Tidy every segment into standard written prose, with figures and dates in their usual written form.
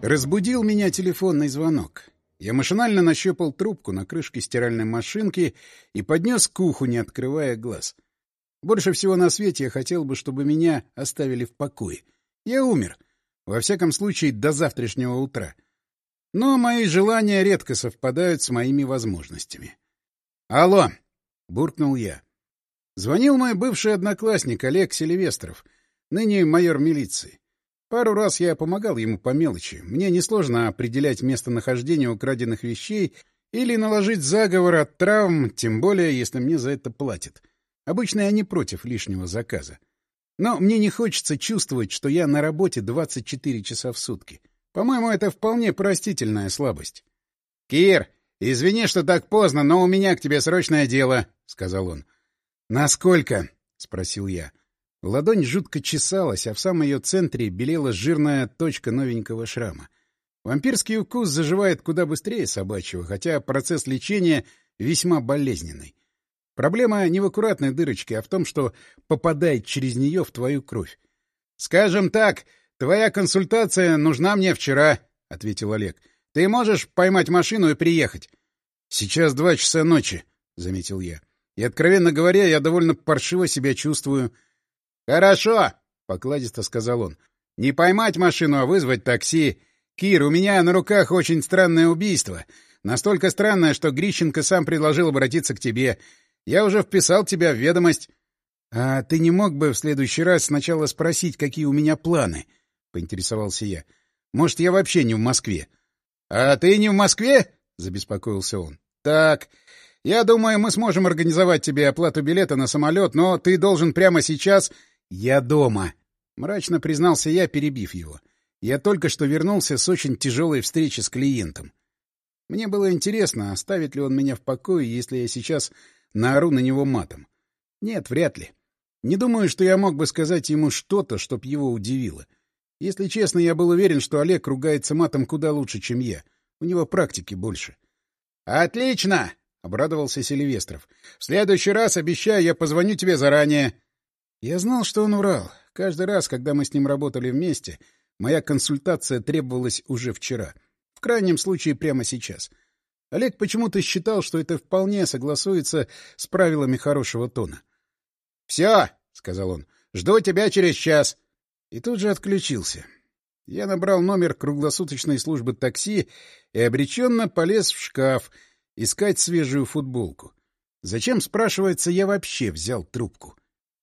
Разбудил меня телефонный звонок. Я машинально нащупал трубку на крышке стиральной машинки и поднес к уху, не открывая глаз. Больше всего на свете я хотел бы, чтобы меня оставили в покое. Я умер. Во всяком случае, до завтрашнего утра. Но мои желания редко совпадают с моими возможностями. «Алло!» — буркнул я. Звонил мой бывший одноклассник Олег Селивестров, ныне майор милиции. Пару раз я помогал ему по мелочи. Мне несложно определять местонахождение украденных вещей или наложить заговор от травм, тем более, если мне за это платят. Обычно я не против лишнего заказа. Но мне не хочется чувствовать, что я на работе 24 часа в сутки. По-моему, это вполне простительная слабость. — Кир, извини, что так поздно, но у меня к тебе срочное дело, — сказал он. — Насколько? — спросил я. Ладонь жутко чесалась, а в самом ее центре белела жирная точка новенького шрама. Вампирский укус заживает куда быстрее собачьего, хотя процесс лечения весьма болезненный. Проблема не в аккуратной дырочке, а в том, что попадает через нее в твою кровь. — Скажем так, твоя консультация нужна мне вчера, — ответил Олег. — Ты можешь поймать машину и приехать? — Сейчас 2 часа ночи, — заметил я. И, откровенно говоря, я довольно паршиво себя чувствую. — Хорошо, — покладисто сказал он. — Не поймать машину, а вызвать такси. Кир, у меня на руках очень странное убийство. Настолько странное, что Грищенко сам предложил обратиться к тебе. Я уже вписал тебя в ведомость. — А ты не мог бы в следующий раз сначала спросить, какие у меня планы? — поинтересовался я. — Может, я вообще не в Москве? — А ты не в Москве? — забеспокоился он. — Так, я думаю, мы сможем организовать тебе оплату билета на самолет, но ты должен прямо сейчас... — Я дома, — мрачно признался я, перебив его. Я только что вернулся с очень тяжелой встречи с клиентом. Мне было интересно, оставит ли он меня в покое, если я сейчас наору на него матом. Нет, вряд ли. Не думаю, что я мог бы сказать ему что-то, чтоб его удивило. Если честно, я был уверен, что Олег ругается матом куда лучше, чем я. У него практики больше. — Отлично! — обрадовался Селивестров. — В следующий раз, обещаю, я позвоню тебе заранее. Я знал, что он врал. Каждый раз, когда мы с ним работали вместе, моя консультация требовалась уже вчера. В крайнем случае, прямо сейчас. Олег почему-то считал, что это вполне согласуется с правилами хорошего тона. — Все, — сказал он, — жду тебя через час. И тут же отключился. Я набрал номер круглосуточной службы такси и обреченно полез в шкаф искать свежую футболку. Зачем, спрашивается, я вообще взял трубку?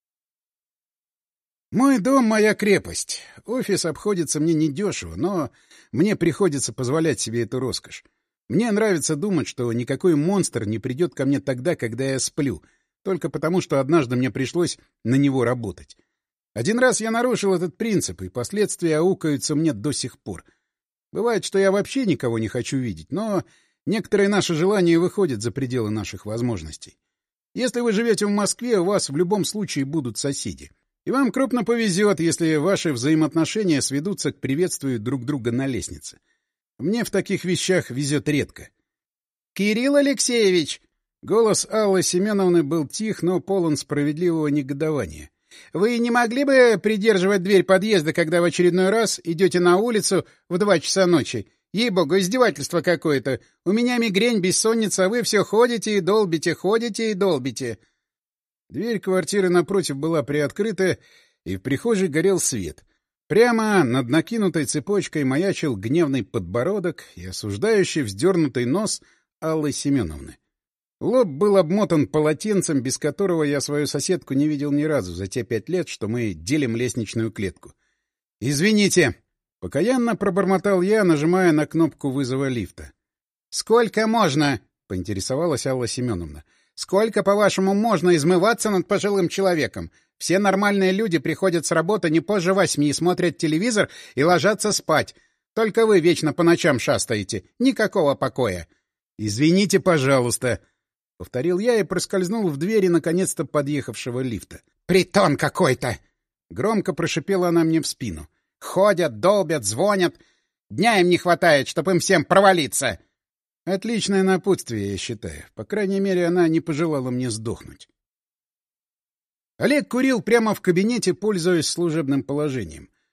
Мой дом — моя крепость. Офис обходится мне недешево, но мне приходится позволять себе эту роскошь. Мне нравится думать, что никакой монстр не придет ко мне тогда, когда я сплю, только потому, что однажды мне пришлось на него работать. Один раз я нарушил этот принцип, и последствия аукаются мне до сих пор. Бывает, что я вообще никого не хочу видеть, но некоторые наши желания выходят за пределы наших возможностей. Если вы живете в Москве, у вас в любом случае будут соседи. И вам крупно повезет, если ваши взаимоотношения сведутся к приветствию друг друга на лестнице. Мне в таких вещах везет редко. — Кирилл Алексеевич! Голос Аллы Семеновны был тих, но полон справедливого негодования. — Вы не могли бы придерживать дверь подъезда, когда в очередной раз идете на улицу в 2 часа ночи? Ей-богу, издевательство какое-то. У меня мигрень, бессонница, а вы все ходите и долбите, ходите и долбите. Дверь квартиры напротив была приоткрыта, и в прихожей горел свет. Прямо над накинутой цепочкой маячил гневный подбородок и осуждающий вздернутый нос Аллы Семеновны. Лоб был обмотан полотенцем, без которого я свою соседку не видел ни разу за те 5 лет, что мы делим лестничную клетку. «Извините!» — покаянно пробормотал я, нажимая на кнопку вызова лифта. «Сколько можно?» — поинтересовалась Алла Семеновна. «Сколько, по-вашему, можно измываться над пожилым человеком? Все нормальные люди приходят с работы не позже 8, смотрят телевизор и ложатся спать. Только вы вечно по ночам шастаете. Никакого покоя». «Извините, пожалуйста», — повторил я и проскользнул в двери наконец-то подъехавшего лифта. «Притон какой-то!» — громко прошипела она мне в спину. «Ходят, долбят, звонят. Дня им не хватает, чтобы им всем провалиться!» Отличное напутствие, я считаю. По крайней мере, она не пожелала мне сдохнуть. Олег курил прямо в кабинете, пользуясь служебным положением.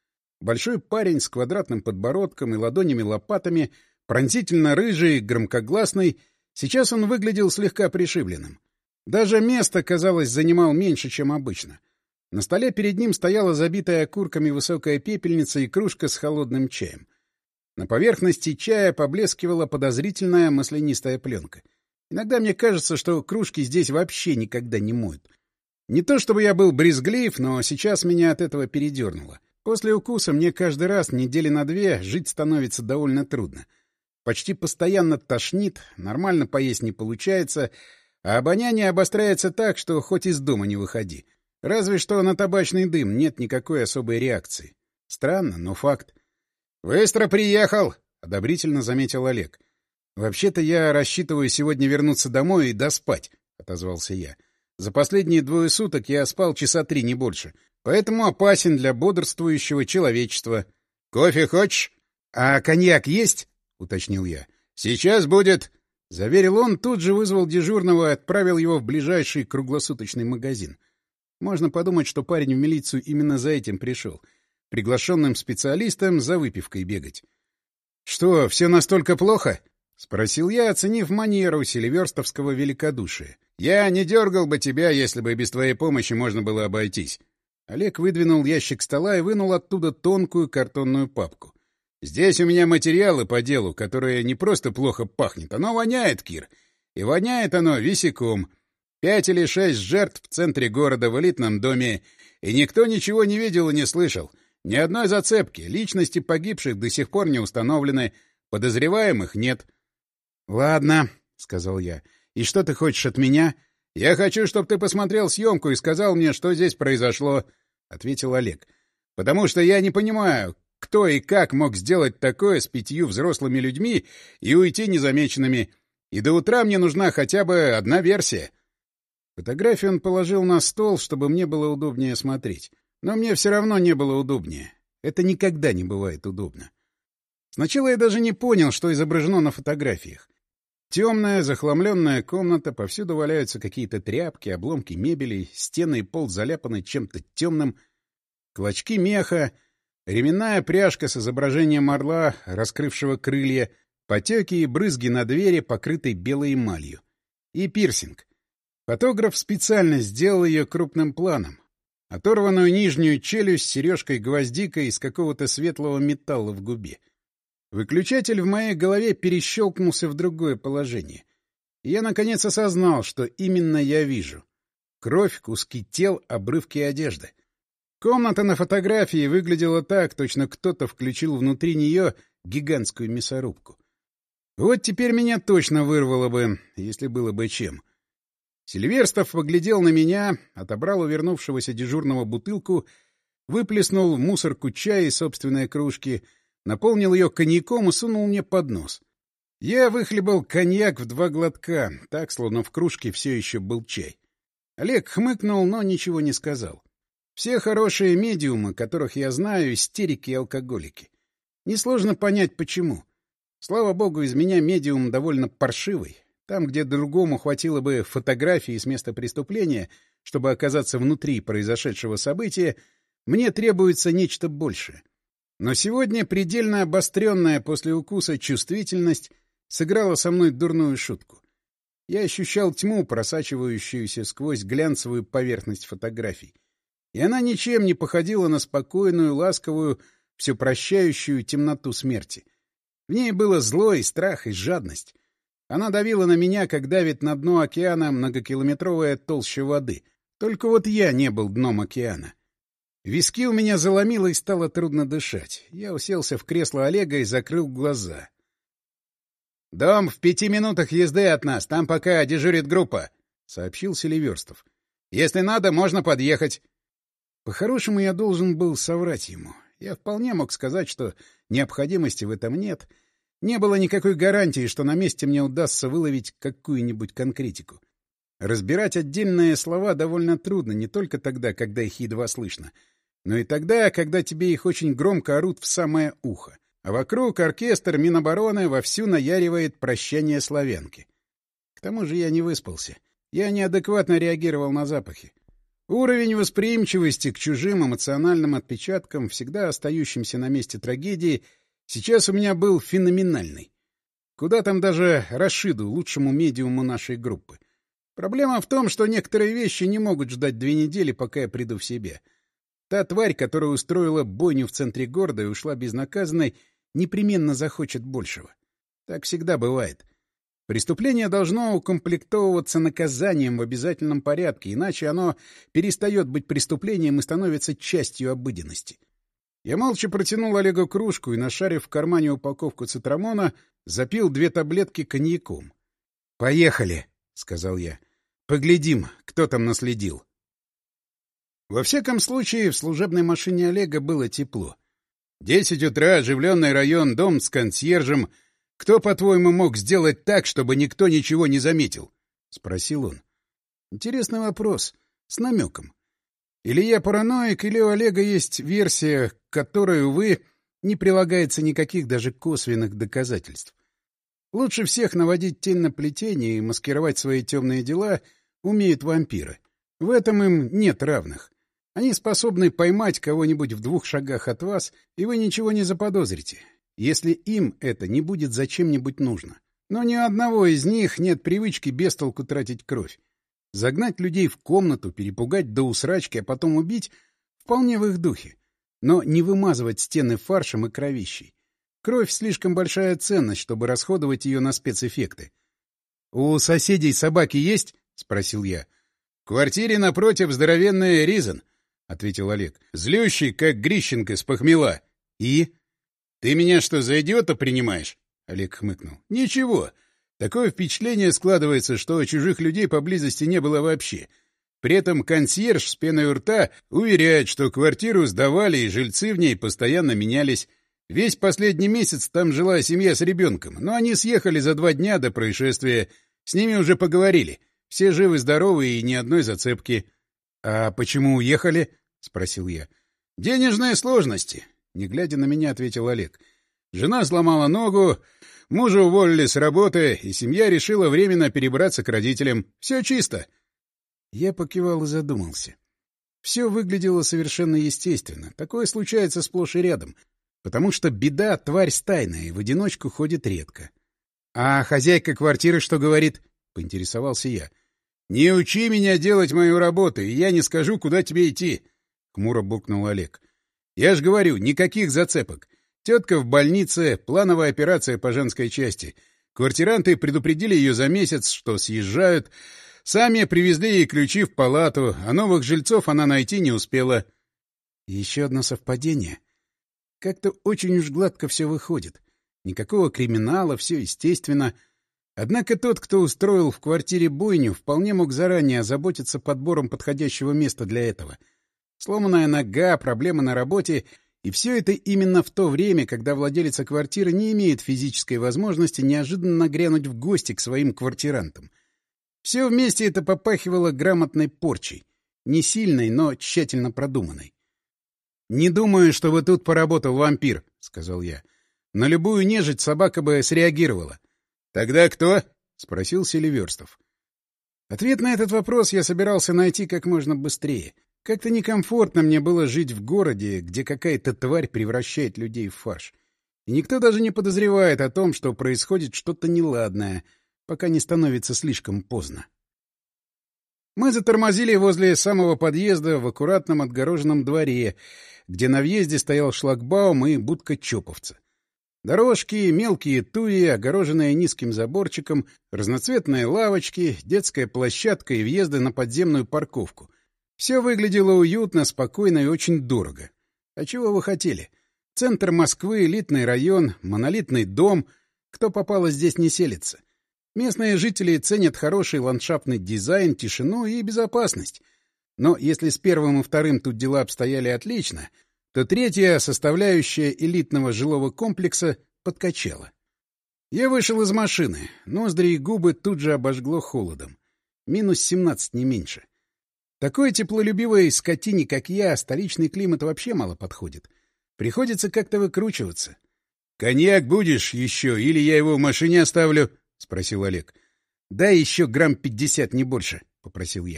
Большой парень с квадратным подбородком и ладонями-лопатами, пронзительно рыжий, громкогласный. Сейчас он выглядел слегка пришибленным. Даже место, казалось, занимал меньше, чем обычно. На столе перед ним стояла забитая окурками высокая пепельница и кружка с холодным чаем. На поверхности чая поблескивала подозрительная маслянистая пленка. Иногда мне кажется, что кружки здесь вообще никогда не моют. Не то чтобы я был брезглив, но сейчас меня от этого передернуло. После укуса мне каждый раз недели на 2 жить становится довольно трудно. Почти постоянно тошнит, нормально поесть не получается, а обоняние обостряется так, что хоть из дома не выходи. Разве что на табачный дым нет никакой особой реакции. Странно, но факт. «Быстро приехал!» — одобрительно заметил Олег. «Вообще-то я рассчитываю сегодня вернуться домой и доспать», — отозвался я. «За последние 2 суток я спал часа 3, не больше, поэтому опасен для бодрствующего человечества. Кофе хочешь? А коньяк есть?» — уточнил я. «Сейчас будет!» — заверил он, тут же вызвал дежурного и отправил его в ближайший круглосуточный магазин. Можно подумать, что парень в милицию именно за этим пришел. Приглашенным специалистом за выпивкой бегать. — Что, все настолько плохо? — спросил я, оценив манеру селиверстовского великодушия. — Я не дергал бы тебя, если бы без твоей помощи можно было обойтись. Олег выдвинул ящик стола и вынул оттуда тонкую картонную папку. — Здесь у меня материалы по делу, которые не просто плохо пахнет, оно воняет, Кир. И воняет оно висяком. 5 или 6 жертв в центре города в элитном доме, и никто ничего не видел и не слышал. Ни одной зацепки, личности погибших до сих пор не установлены, подозреваемых нет. — Ладно, — сказал я. — И что ты хочешь от меня? — Я хочу, чтобы ты посмотрел съемку и сказал мне, что здесь произошло, — ответил Олег. — Потому что я не понимаю, кто и как мог сделать такое с 5 взрослыми людьми и уйти незамеченными. И до утра мне нужна хотя бы одна версия. Фотографию он положил на стол, чтобы мне было удобнее смотреть. Но мне все равно не было удобнее. Это никогда не бывает удобно. Сначала я даже не понял, что изображено на фотографиях. Темная, захламленная комната, повсюду валяются какие-то тряпки, обломки мебели, стены и пол заляпаны чем-то темным, клочки меха, ременная пряжка с изображением орла, раскрывшего крылья, потеки и брызги на двери, покрытой белой эмалью. И пирсинг. Фотограф специально сделал ее крупным планом. Оторванную нижнюю челюсть с сережкой-гвоздикой из какого-то светлого металла в губе. Выключатель в моей голове перещелкнулся в другое положение. И я, наконец, осознал, что именно я вижу. Кровь, куски тел, обрывки одежды. Комната на фотографии выглядела так, точно кто-то включил внутри нее гигантскую мясорубку. Вот теперь меня точно вырвало бы, если было бы чем. Сильверстов поглядел на меня, отобрал у вернувшегося дежурного бутылку, выплеснул в мусорку чая из собственной кружки, наполнил ее коньяком и сунул мне под нос. Я выхлебал коньяк в 2 глотка, так, словно в кружке все еще был чай. Олег хмыкнул, но ничего не сказал. Все хорошие медиумы, которых я знаю, истерики и алкоголики. Несложно понять, почему. Слава богу, из меня медиум довольно паршивый. Там, где другому хватило бы фотографии с места преступления, чтобы оказаться внутри произошедшего события, мне требуется нечто большее. Но сегодня предельно обостренная после укуса чувствительность сыграла со мной дурную шутку. Я ощущал тьму, просачивающуюся сквозь глянцевую поверхность фотографий. И она ничем не походила на спокойную, ласковую, всепрощающую темноту смерти. В ней было зло и страх, и жадность. Она давила на меня, как давит на дно океана многокилометровая толща воды. Только вот я не был дном океана. Виски у меня заломило и стало трудно дышать. Я уселся в кресло Олега и закрыл глаза. — Дом в 5 минутах езды от нас, там пока дежурит группа, — сообщил Селиверстов. — Если надо, можно подъехать. По-хорошему, я должен был соврать ему. Я вполне мог сказать, что необходимости в этом нет. Не было никакой гарантии, что на месте мне удастся выловить какую-нибудь конкретику. Разбирать отдельные слова довольно трудно не только тогда, когда их едва слышно, но и тогда, когда тебе их очень громко орут в самое ухо. А вокруг оркестр Минобороны вовсю наяривает прощание славянки. К тому же я не выспался. Я неадекватно реагировал на запахи. Уровень восприимчивости к чужим эмоциональным отпечаткам, всегда остающимся на месте трагедии, сейчас у меня был феноменальный. Куда там даже Рашиду, лучшему медиуму нашей группы. Проблема в том, что некоторые вещи не могут ждать 2 недели, пока я приду в себя. Та тварь, которая устроила бойню в центре города и ушла безнаказанной, непременно захочет большего. Так всегда бывает. Преступление должно укомплектовываться наказанием в обязательном порядке, иначе оно перестает быть преступлением и становится частью обыденности. Я молча протянул Олегу кружку и, нашарив в кармане упаковку цитрамона, запил 2 таблетки коньяком. «Поехали», — сказал я. «Поглядим, кто там наследил». Во всяком случае, в служебной машине Олега было тепло. 10 утра, оживленный район, дом с консьержем. Кто, по-твоему, мог сделать так, чтобы никто ничего не заметил? — спросил он. Интересный вопрос. С намеком. Или я параноик, или у Олега есть версия, к которой, увы, не прилагается никаких даже косвенных доказательств. Лучше всех наводить тень на плетение и маскировать свои темные дела умеют вампиры. В этом им нет равных. Они способны поймать кого-нибудь в 2 шагах от вас, и вы ничего не заподозрите, если им это не будет зачем-нибудь нужно. Но ни у одного из них нет привычки без толку тратить кровь. Загнать людей в комнату, перепугать до усрачки, а потом убить — вполне в их духе. Но не вымазывать стены фаршем и кровищей. Кровь — слишком большая ценность, чтобы расходовать ее на спецэффекты. — У соседей собаки есть? — спросил я. — В квартире напротив здоровенный Ризен, — ответил Олег. — Злющий, как Грищенко с похмела. — И? — Ты меня что, за идиота принимаешь? — Олег хмыкнул. — Ничего. Такое впечатление складывается, что чужих людей поблизости не было вообще. При этом консьерж с пеной у рта уверяет, что квартиру сдавали, и жильцы в ней постоянно менялись. Весь последний месяц там жила семья с ребенком, но они съехали за 2 дня до происшествия. С ними уже поговорили. Все живы-здоровы и ни одной зацепки. — А почему уехали? — спросил я. — Денежные сложности, — не глядя на меня, ответил Олег. Жена сломала ногу, мужа уволили с работы, и семья решила временно перебраться к родителям. Все чисто. Я покивал и задумался. Все выглядело совершенно естественно. Такое случается сплошь и рядом. Потому что беда — тварь стайная, и в одиночку ходит редко. — А хозяйка квартиры что говорит? — поинтересовался я. — Не учи меня делать мою работу, и я не скажу, куда тебе идти, — хмуро буркнул Олег. — Я ж говорю, никаких зацепок. Тетка в больнице, плановая операция по женской части. Квартиранты предупредили ее за месяц, что съезжают. Сами привезли ей ключи в палату, а новых жильцов она найти не успела. Еще одно совпадение. Как-то очень уж гладко все выходит. Никакого криминала, все естественно. Однако тот, кто устроил в квартире бойню, вполне мог заранее озаботиться подбором подходящего места для этого. Сломанная нога, проблемы на работе — и все это именно в то время, когда владелица квартиры не имеет физической возможности неожиданно нагрянуть в гости к своим квартирантам. Все вместе это попахивало грамотной порчей. Не сильной, но тщательно продуманной. — Не думаю, что вы тут поработал вампир, — сказал я. — На любую нежить собака бы среагировала. — Тогда кто? — спросил Селиверстов. Ответ на этот вопрос я собирался найти как можно быстрее. Как-то некомфортно мне было жить в городе, где какая-то тварь превращает людей в фарш. И никто даже не подозревает о том, что происходит что-то неладное, пока не становится слишком поздно. Мы затормозили возле самого подъезда в аккуратном отгороженном дворе, где на въезде стоял шлагбаум и будка чоповца. Дорожки, мелкие туи, огороженные низким заборчиком, разноцветные лавочки, детская площадка и въезды на подземную парковку. Все выглядело уютно, спокойно и очень дорого. А чего вы хотели? Центр Москвы, элитный район, монолитный дом. Кто попало, здесь не селится. Местные жители ценят хороший ландшафтный дизайн, тишину и безопасность. Но если с первым и вторым тут дела обстояли отлично, то третья, составляющая элитного жилого комплекса, подкачала. Я вышел из машины. Ноздри и губы тут же обожгло холодом. Минус 17, не меньше. Такой теплолюбивой скотине, как я, столичный климат вообще мало подходит. Приходится как-то выкручиваться. — Коньяк будешь еще, или я его в машине оставлю? — спросил Олег. — Дай еще грамм 50, не больше, — попросил я. —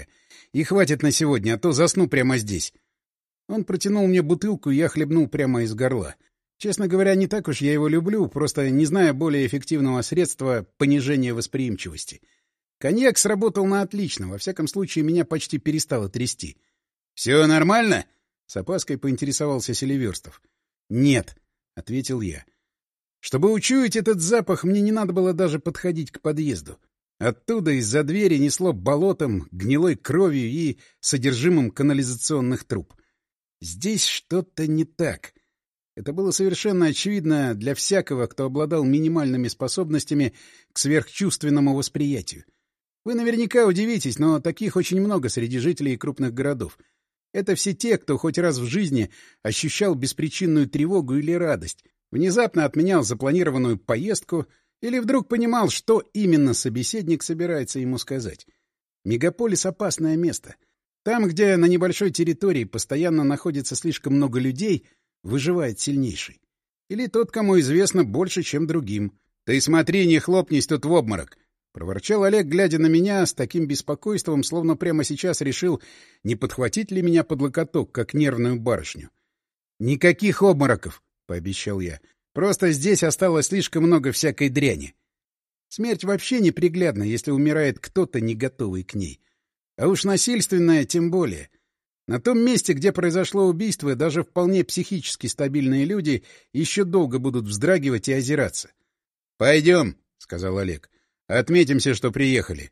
И хватит на сегодня, а то засну прямо здесь. Он протянул мне бутылку, и я хлебнул прямо из горла. Честно говоря, не так уж я его люблю, просто не зная более эффективного средства понижения восприимчивости. Коньяк сработал на отлично, во всяком случае, меня почти перестало трясти. — Все нормально? — с опаской поинтересовался Селиверстов. — Нет, — ответил я. Чтобы учуять этот запах, мне не надо было даже подходить к подъезду. Оттуда из-за двери несло болотом, гнилой кровью и содержимым канализационных труб. Здесь что-то не так. Это было совершенно очевидно для всякого, кто обладал минимальными способностями к сверхчувственному восприятию. Вы наверняка удивитесь, но таких очень много среди жителей крупных городов. Это все те, кто хоть раз в жизни ощущал беспричинную тревогу или радость, внезапно отменял запланированную поездку или вдруг понимал, что именно собеседник собирается ему сказать. Мегаполис — опасное место. Там, где на небольшой территории постоянно находится слишком много людей, выживает сильнейший. Или тот, кому известно больше, чем другим. — Ты смотри, не хлопнись тут в обморок! — проворчал Олег, глядя на меня с таким беспокойством, словно прямо сейчас решил, не подхватить ли меня под локоток, как нервную барышню. — Никаких обмороков! — пообещал я. — Просто здесь осталось слишком много всякой дряни. Смерть вообще неприглядна, если умирает кто-то, не готовый к ней. А уж насильственная тем более. На том месте, где произошло убийство, даже вполне психически стабильные люди еще долго будут вздрагивать и озираться. — Пойдем, — сказал Олег. — Отметимся, что приехали.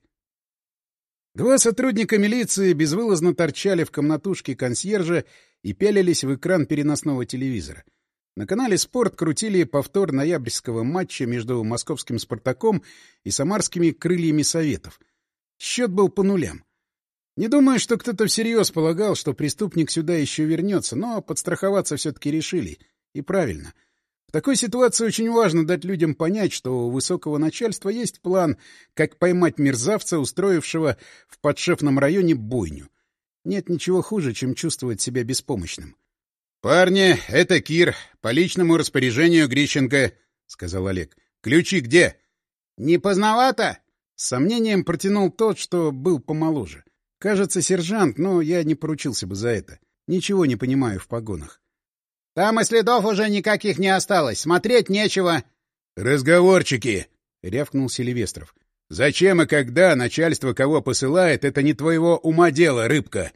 Два сотрудника милиции безвылазно торчали в комнатушке консьержа и пялились в экран переносного телевизора. На канале «Спорт» крутили повтор ноябрьского матча между московским «Спартаком» и самарскими «Крыльями Советов». Счет был по нулям. Не думаю, что кто-то всерьез полагал, что преступник сюда еще вернется, но подстраховаться все-таки решили. И правильно. В такой ситуации очень важно дать людям понять, что у высокого начальства есть план, как поймать мерзавца, устроившего в подшефном районе бойню. Нет ничего хуже, чем чувствовать себя беспомощным. — Парни, это Кир. По личному распоряжению Грищенко, — сказал Олег. — Ключи где? — Не поздновато? С сомнением протянул тот, что был помоложе. Кажется, сержант, но я не поручился бы за это. Ничего не понимаю в погонах. — Там и следов уже никаких не осталось. Смотреть нечего. — Разговорчики! — рявкнул Селивестров. — Зачем и когда начальство кого посылает, это не твоего ума дело, рыбка.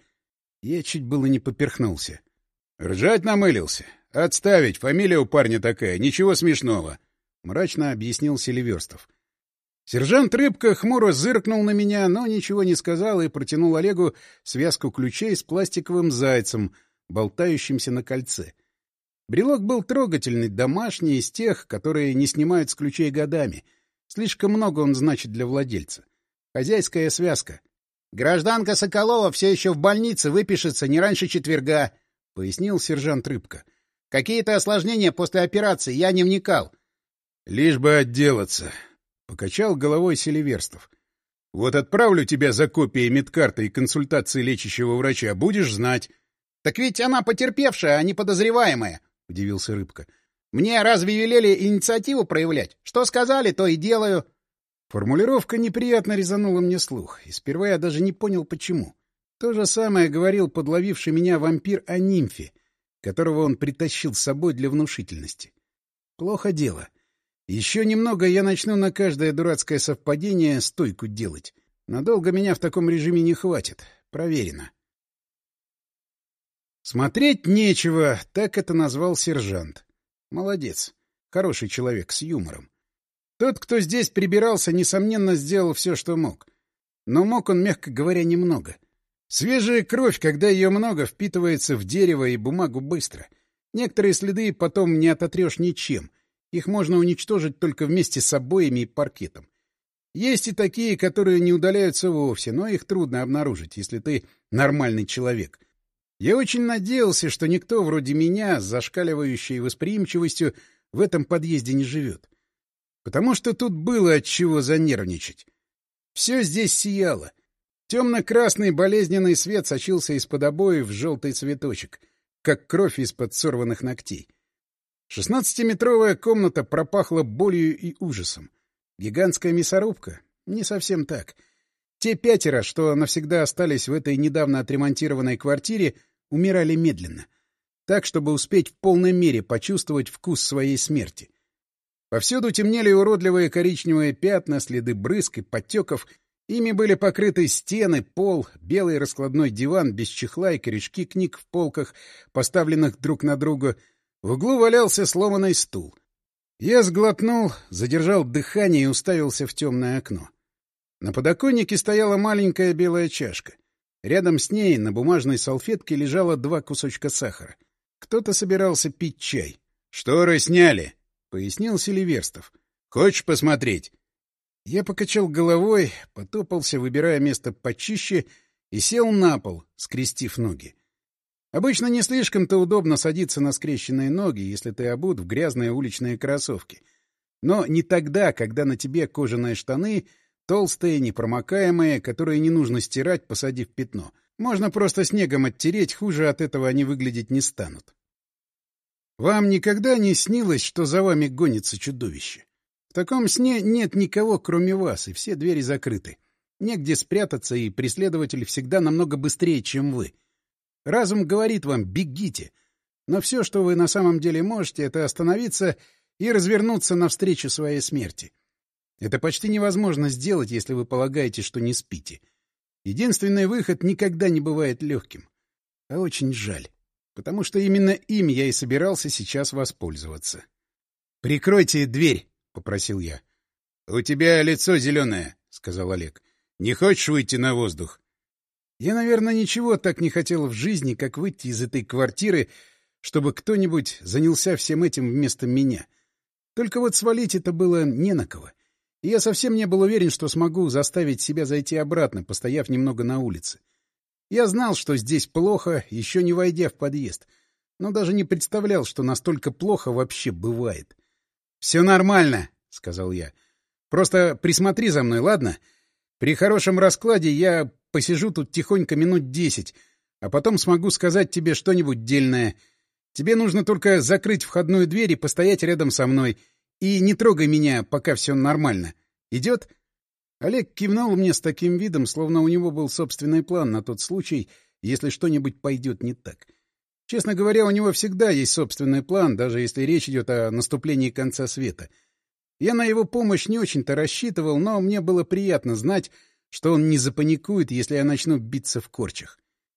Я чуть было не поперхнулся. — Ржать намылился? Отставить, фамилия у парня такая, ничего смешного, — мрачно объяснил Селиверстов. Сержант Рыбка хмуро зыркнул на меня, но ничего не сказал и протянул Олегу связку ключей с пластиковым зайцем, болтающимся на кольце. Брелок был трогательный, домашний, из тех, которые не снимают с ключей годами. Слишком много он значит для владельца. Хозяйская связка. — Гражданка Соколова все еще в больнице, выпишется не раньше четверга, — пояснил сержант Рыбка. — Какие-то осложнения после операции, я не вникал. — Лишь бы отделаться, — покачал головой Селиверстов. — Вот отправлю тебя за копией медкарты и консультации лечащего врача, будешь знать. — Так ведь она потерпевшая, а не подозреваемая, — удивился Рыбка. — Мне разве велели инициативу проявлять? Что сказали, то и делаю. Формулировка неприятно резанула мне слух, и сперва я даже не понял, почему. То же самое говорил подловивший меня вампир о нимфе, которого он притащил с собой для внушительности. Плохо дело. Еще немного, я начну на каждое дурацкое совпадение стойку делать. Надолго меня в таком режиме не хватит. Проверено. Смотреть нечего, так это назвал сержант. Молодец. Хороший человек, с юмором. Тот, кто здесь прибирался, несомненно, сделал все, что мог. Но мог он, мягко говоря, немного. Свежая кровь, когда ее много, впитывается в дерево и бумагу быстро. Некоторые следы потом не ототрешь ничем. Их можно уничтожить только вместе с обоями и паркетом. Есть и такие, которые не удаляются вовсе, но их трудно обнаружить, если ты нормальный человек. Я очень надеялся, что никто вроде меня с зашкаливающей восприимчивостью в этом подъезде не живет. Потому что тут было от чего занервничать. Все здесь сияло. Темно-красный болезненный свет сочился из-под обоев в желтый цветочек, как кровь из-под сорванных ногтей. 16-метровая комната пропахла болью и ужасом. Гигантская мясорубка? Не совсем так. Те 5, что навсегда остались в этой недавно отремонтированной квартире, умирали медленно. Так, чтобы успеть в полной мере почувствовать вкус своей смерти. Повсюду темнели уродливые коричневые пятна, следы брызг и подтеков. Ими были покрыты стены, пол, белый раскладной диван без чехла и корешки книг в полках, поставленных друг на друга. В углу валялся сломанный стул. Я сглотнул, задержал дыхание и уставился в темное окно. На подоконнике стояла маленькая белая чашка. Рядом с ней на бумажной салфетке лежало 2 кусочка сахара. Кто-то собирался пить чай. — Шторы сняли, — пояснил Селиверстов. — Хочешь посмотреть? Я покачал головой, потопался, выбирая место почище, и сел на пол, скрестив ноги. Обычно не слишком-то удобно садиться на скрещенные ноги, если ты обут в грязные уличные кроссовки. Но не тогда, когда на тебе кожаные штаны, толстые, непромокаемые, которые не нужно стирать, посадив пятно. Можно просто снегом оттереть, хуже от этого они выглядеть не станут. Вам никогда не снилось, что за вами гонится чудовище? В таком сне нет никого, кроме вас, и все двери закрыты. Негде спрятаться, и преследователь всегда намного быстрее, чем вы. Разум говорит вам «бегите», но все, что вы на самом деле можете, — это остановиться и развернуться навстречу своей смерти. Это почти невозможно сделать, если вы полагаете, что не спите. Единственный выход никогда не бывает легким. А очень жаль, потому что именно им я и собирался сейчас воспользоваться. — Прикройте дверь, — попросил я. — У тебя лицо зеленое, — сказал Олег. — Не хочешь выйти на воздух? Я, наверное, ничего так не хотел в жизни, как выйти из этой квартиры, чтобы кто-нибудь занялся всем этим вместо меня. Только вот свалить это было не на кого. И я совсем не был уверен, что смогу заставить себя зайти обратно, постояв немного на улице. Я знал, что здесь плохо, еще не войдя в подъезд, но даже не представлял, что настолько плохо вообще бывает. — Все нормально, — сказал я. — Просто присмотри за мной, ладно? При хорошем раскладе я посижу тут тихонько минут 10, а потом смогу сказать тебе что-нибудь дельное. Тебе нужно только закрыть входную дверь и постоять рядом со мной. И не трогай меня, пока все нормально. Идет? Олег кивнул мне с таким видом, словно у него был собственный план на тот случай, если что-нибудь пойдет не так. Честно говоря, у него всегда есть собственный план, даже если речь идет о наступлении конца света. Я на его помощь не очень-то рассчитывал, но мне было приятно знать, что он не запаникует, если я начну биться в корчах.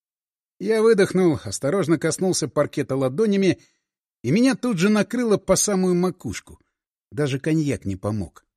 Я выдохнул, осторожно коснулся паркета ладонями, и меня тут же накрыло по самую макушку. Даже коньяк не помог.